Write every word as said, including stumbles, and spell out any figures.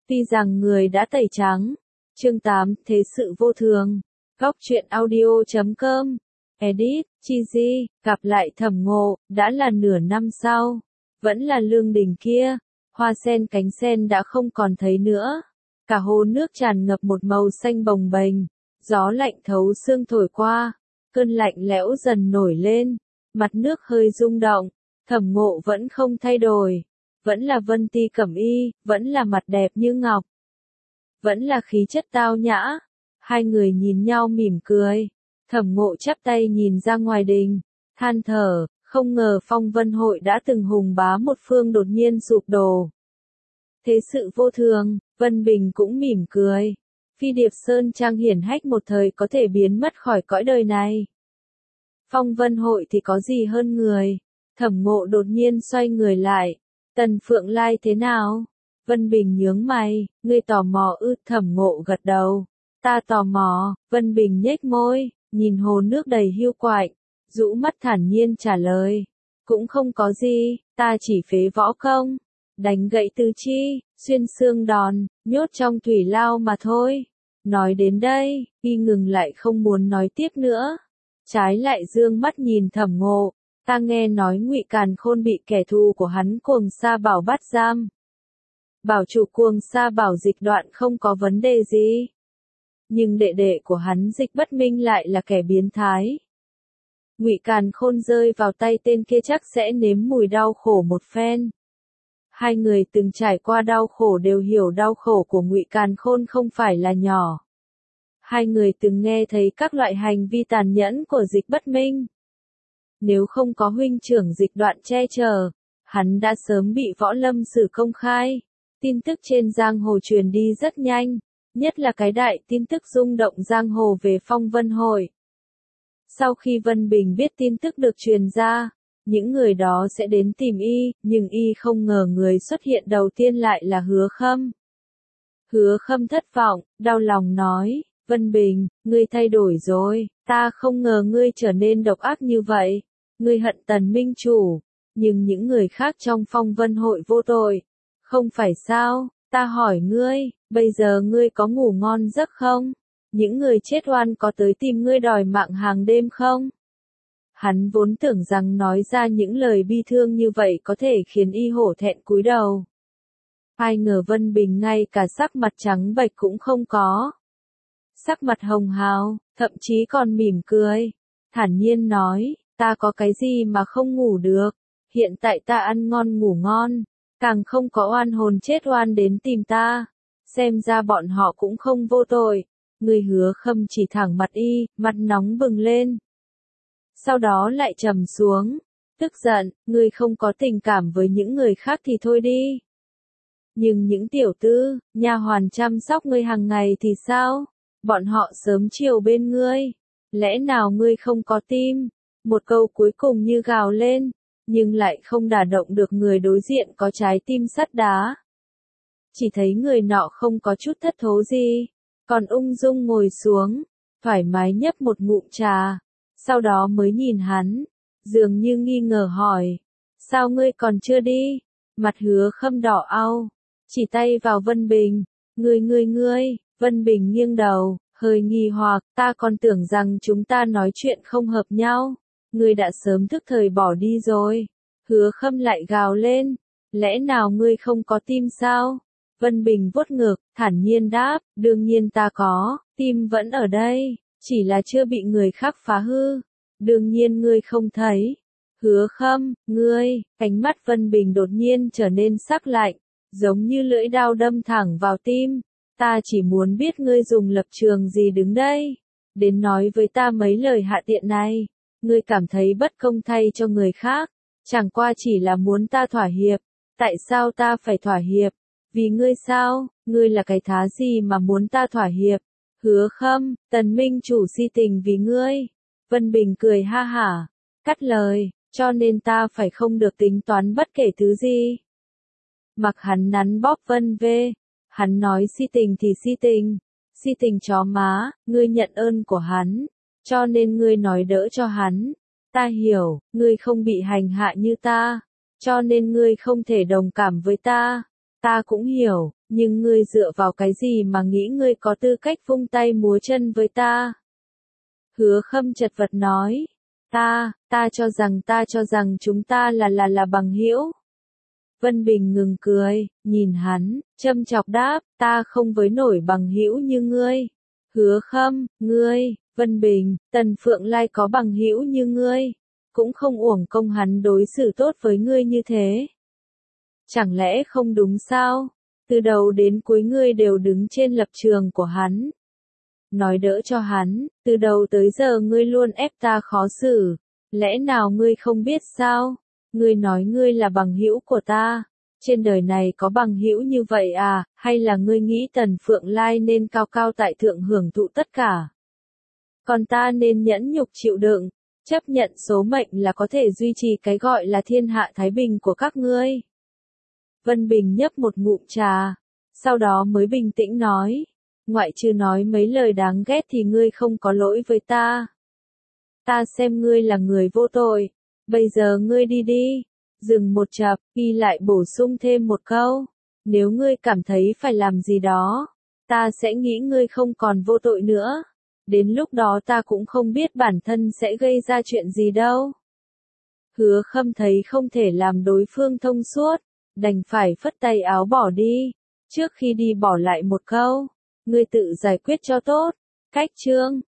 Tuy rằng người đã tẩy trắng. Chương tám, Thế sự vô thường. Góc truyện audio chấm com. Edit, Chi Di, gặp lại Thẩm Ngộ, đã là nửa năm sau. Vẫn là Lương Đình kia. Hoa sen cánh sen đã không còn thấy nữa. Cả hồ nước tràn ngập một màu xanh bồng bềnh. Gió lạnh thấu xương thổi qua. Cơn lạnh lẽo dần nổi lên. Mặt nước hơi rung động. Thẩm Ngộ vẫn không thay đổi. Vẫn là Vân Ti Cẩm Y, vẫn là mặt đẹp như ngọc. Vẫn là khí chất tao nhã. Hai người nhìn nhau mỉm cười. Thẩm Ngộ chắp tay nhìn ra ngoài đình. Than thở, không ngờ Phong Vân Hội đã từng hùng bá một phương đột nhiên sụp đổ. Thế sự vô thường, Vân Bình cũng mỉm cười. Phi Điệp Sơn Trang hiển hách một thời có thể biến mất khỏi cõi đời này. Phong Vân Hội thì có gì hơn người. Thẩm Ngộ đột nhiên xoay người lại. Tần Phượng Lai thế nào? Vân Bình nhướng mày, ngươi tò mò ư? Thẩm Ngộ gật đầu. Ta tò mò. Vân Bình nhếch môi, nhìn hồ nước đầy hiu quạnh, rũ mắt thản nhiên trả lời. Cũng không có gì, ta chỉ phế võ công, đánh gậy tứ chi, xuyên xương đòn, nhốt trong thủy lao mà thôi. Nói đến đây, y ngừng lại không muốn nói tiếp nữa. Trái lại dương mắt nhìn Thẩm Ngộ. Ta nghe nói Ngụy Càn Khôn bị kẻ thù của hắn Cuồng Sa Bảo bắt giam. Bảo chủ Cuồng Sa Bảo Dịch Đoạn không có vấn đề gì. Nhưng đệ đệ của hắn Dịch Bất Minh lại là kẻ biến thái. Ngụy Càn Khôn rơi vào tay tên kia chắc sẽ nếm mùi đau khổ một phen. Hai người từng trải qua đau khổ đều hiểu đau khổ của Ngụy Càn Khôn không phải là nhỏ. Hai người từng nghe thấy các loại hành vi tàn nhẫn của Dịch Bất Minh. Nếu không có huynh trưởng Dịch Đoạn che chở, hắn đã sớm bị võ lâm xử công khai. Tin tức trên giang hồ truyền đi rất nhanh, nhất là cái đại tin tức rung động giang hồ về Phong Vân Hội. Sau khi Vân Bình biết tin tức được truyền ra, những người đó sẽ đến tìm y, nhưng y không ngờ người xuất hiện đầu tiên lại là Hứa Khâm. Hứa Khâm thất vọng, đau lòng nói, Vân Bình, ngươi thay đổi rồi, ta không ngờ ngươi trở nên độc ác như vậy. Ngươi hận Tần Minh Chủ, nhưng những người khác trong Phong Vân Hội vô tội. Không phải sao, ta hỏi ngươi, bây giờ ngươi có ngủ ngon giấc không? Những người chết oan có tới tìm ngươi đòi mạng hàng đêm không? Hắn vốn tưởng rằng nói ra những lời bi thương như vậy có thể khiến y hổ thẹn cúi đầu. Ai ngờ Vân Bình ngay cả sắc mặt trắng bệch cũng không có. Sắc mặt hồng hào, thậm chí còn mỉm cười. Thản nhiên nói, ta có cái gì mà không ngủ được, hiện tại ta ăn ngon ngủ ngon, càng không có oan hồn chết oan đến tìm ta, xem ra bọn họ cũng không vô tội. Người Hứa Khâm chỉ thẳng mặt y, mặt nóng bừng lên. Sau đó lại trầm xuống, tức giận, ngươi không có tình cảm với những người khác thì thôi đi. Nhưng những tiểu tư, nha hoàn chăm sóc ngươi hàng ngày thì sao? Bọn họ sớm chiều bên ngươi, lẽ nào ngươi không có tim? Một câu cuối cùng như gào lên, nhưng lại không đả động được người đối diện có trái tim sắt đá. Chỉ thấy người nọ không có chút thất thố gì, còn ung dung ngồi xuống, thoải mái nhấp một ngụm trà, sau đó mới nhìn hắn, dường như nghi ngờ hỏi, sao ngươi còn chưa đi? Mặt Hứa Khâm đỏ au, chỉ tay vào Vân Bình, ngươi ngươi ngươi, Vân Bình nghiêng đầu, hơi nghi hoặc, ta còn tưởng rằng chúng ta nói chuyện không hợp nhau. Ngươi đã sớm thức thời bỏ đi rồi. Hứa Khâm lại gào lên, lẽ nào ngươi không có tim sao? Vân Bình vuốt ngực, thản nhiên đáp, đương nhiên ta có, tim vẫn ở đây, chỉ là chưa bị người khác phá hư. Đương nhiên ngươi không thấy. Hứa Khâm, ngươi, ánh mắt Vân Bình đột nhiên trở nên sắc lạnh, giống như lưỡi dao đâm thẳng vào tim. Ta chỉ muốn biết ngươi dùng lập trường gì đứng đây, đến nói với ta mấy lời hạ tiện này. Ngươi cảm thấy bất công thay cho người khác, chẳng qua chỉ là muốn ta thỏa hiệp. Tại sao ta phải thỏa hiệp? Vì ngươi sao? Ngươi là cái thá gì mà muốn ta thỏa hiệp? Hứa Khâm, Tần Minh Chủ si tình vì ngươi. Vân Bình cười ha hả, cắt lời, cho nên ta phải không được tính toán bất kể thứ gì. Mặc hắn nắn bóp Vân Vê, hắn nói si tình thì si tình, si tình chó má, ngươi nhận ơn của hắn. Cho nên ngươi nói đỡ cho hắn. Ta hiểu, ngươi không bị hành hạ như ta. Cho nên ngươi không thể đồng cảm với ta. Ta cũng hiểu, nhưng ngươi dựa vào cái gì mà nghĩ ngươi có tư cách vung tay múa chân với ta? Hứa Khâm chật vật nói. Ta, ta cho rằng ta cho rằng chúng ta là là là bằng hữu. Vân Bình ngừng cười, nhìn hắn, châm chọc đáp, ta không với nổi bằng hữu như ngươi. Hứa Khâm, ngươi, Vân Bình, Tần Phượng Lai có bằng hữu như ngươi, cũng không uổng công hắn đối xử tốt với ngươi như thế. Chẳng lẽ không đúng sao? Từ đầu đến cuối ngươi đều đứng trên lập trường của hắn. Nói đỡ cho hắn, từ đầu tới giờ ngươi luôn ép ta khó xử. Lẽ nào ngươi không biết sao? Ngươi nói ngươi là bằng hữu của ta. Trên đời này có bằng hữu như vậy à, hay là ngươi nghĩ Tần Phượng Lai nên cao cao tại thượng hưởng thụ tất cả? Còn ta nên nhẫn nhục chịu đựng, chấp nhận số mệnh là có thể duy trì cái gọi là thiên hạ thái bình của các ngươi. Vân Bình nhấp một ngụm trà, sau đó mới bình tĩnh nói, ngoại trừ nói mấy lời đáng ghét thì ngươi không có lỗi với ta. Ta xem ngươi là người vô tội, bây giờ ngươi đi đi. Dừng một chập, y lại bổ sung thêm một câu, nếu ngươi cảm thấy phải làm gì đó, ta sẽ nghĩ ngươi không còn vô tội nữa. Đến lúc đó ta cũng không biết bản thân sẽ gây ra chuyện gì đâu. Hứa Khâm thấy không thể làm đối phương thông suốt, đành phải phất tay áo bỏ đi. Trước khi đi bỏ lại một câu, ngươi tự giải quyết cho tốt. Cách chương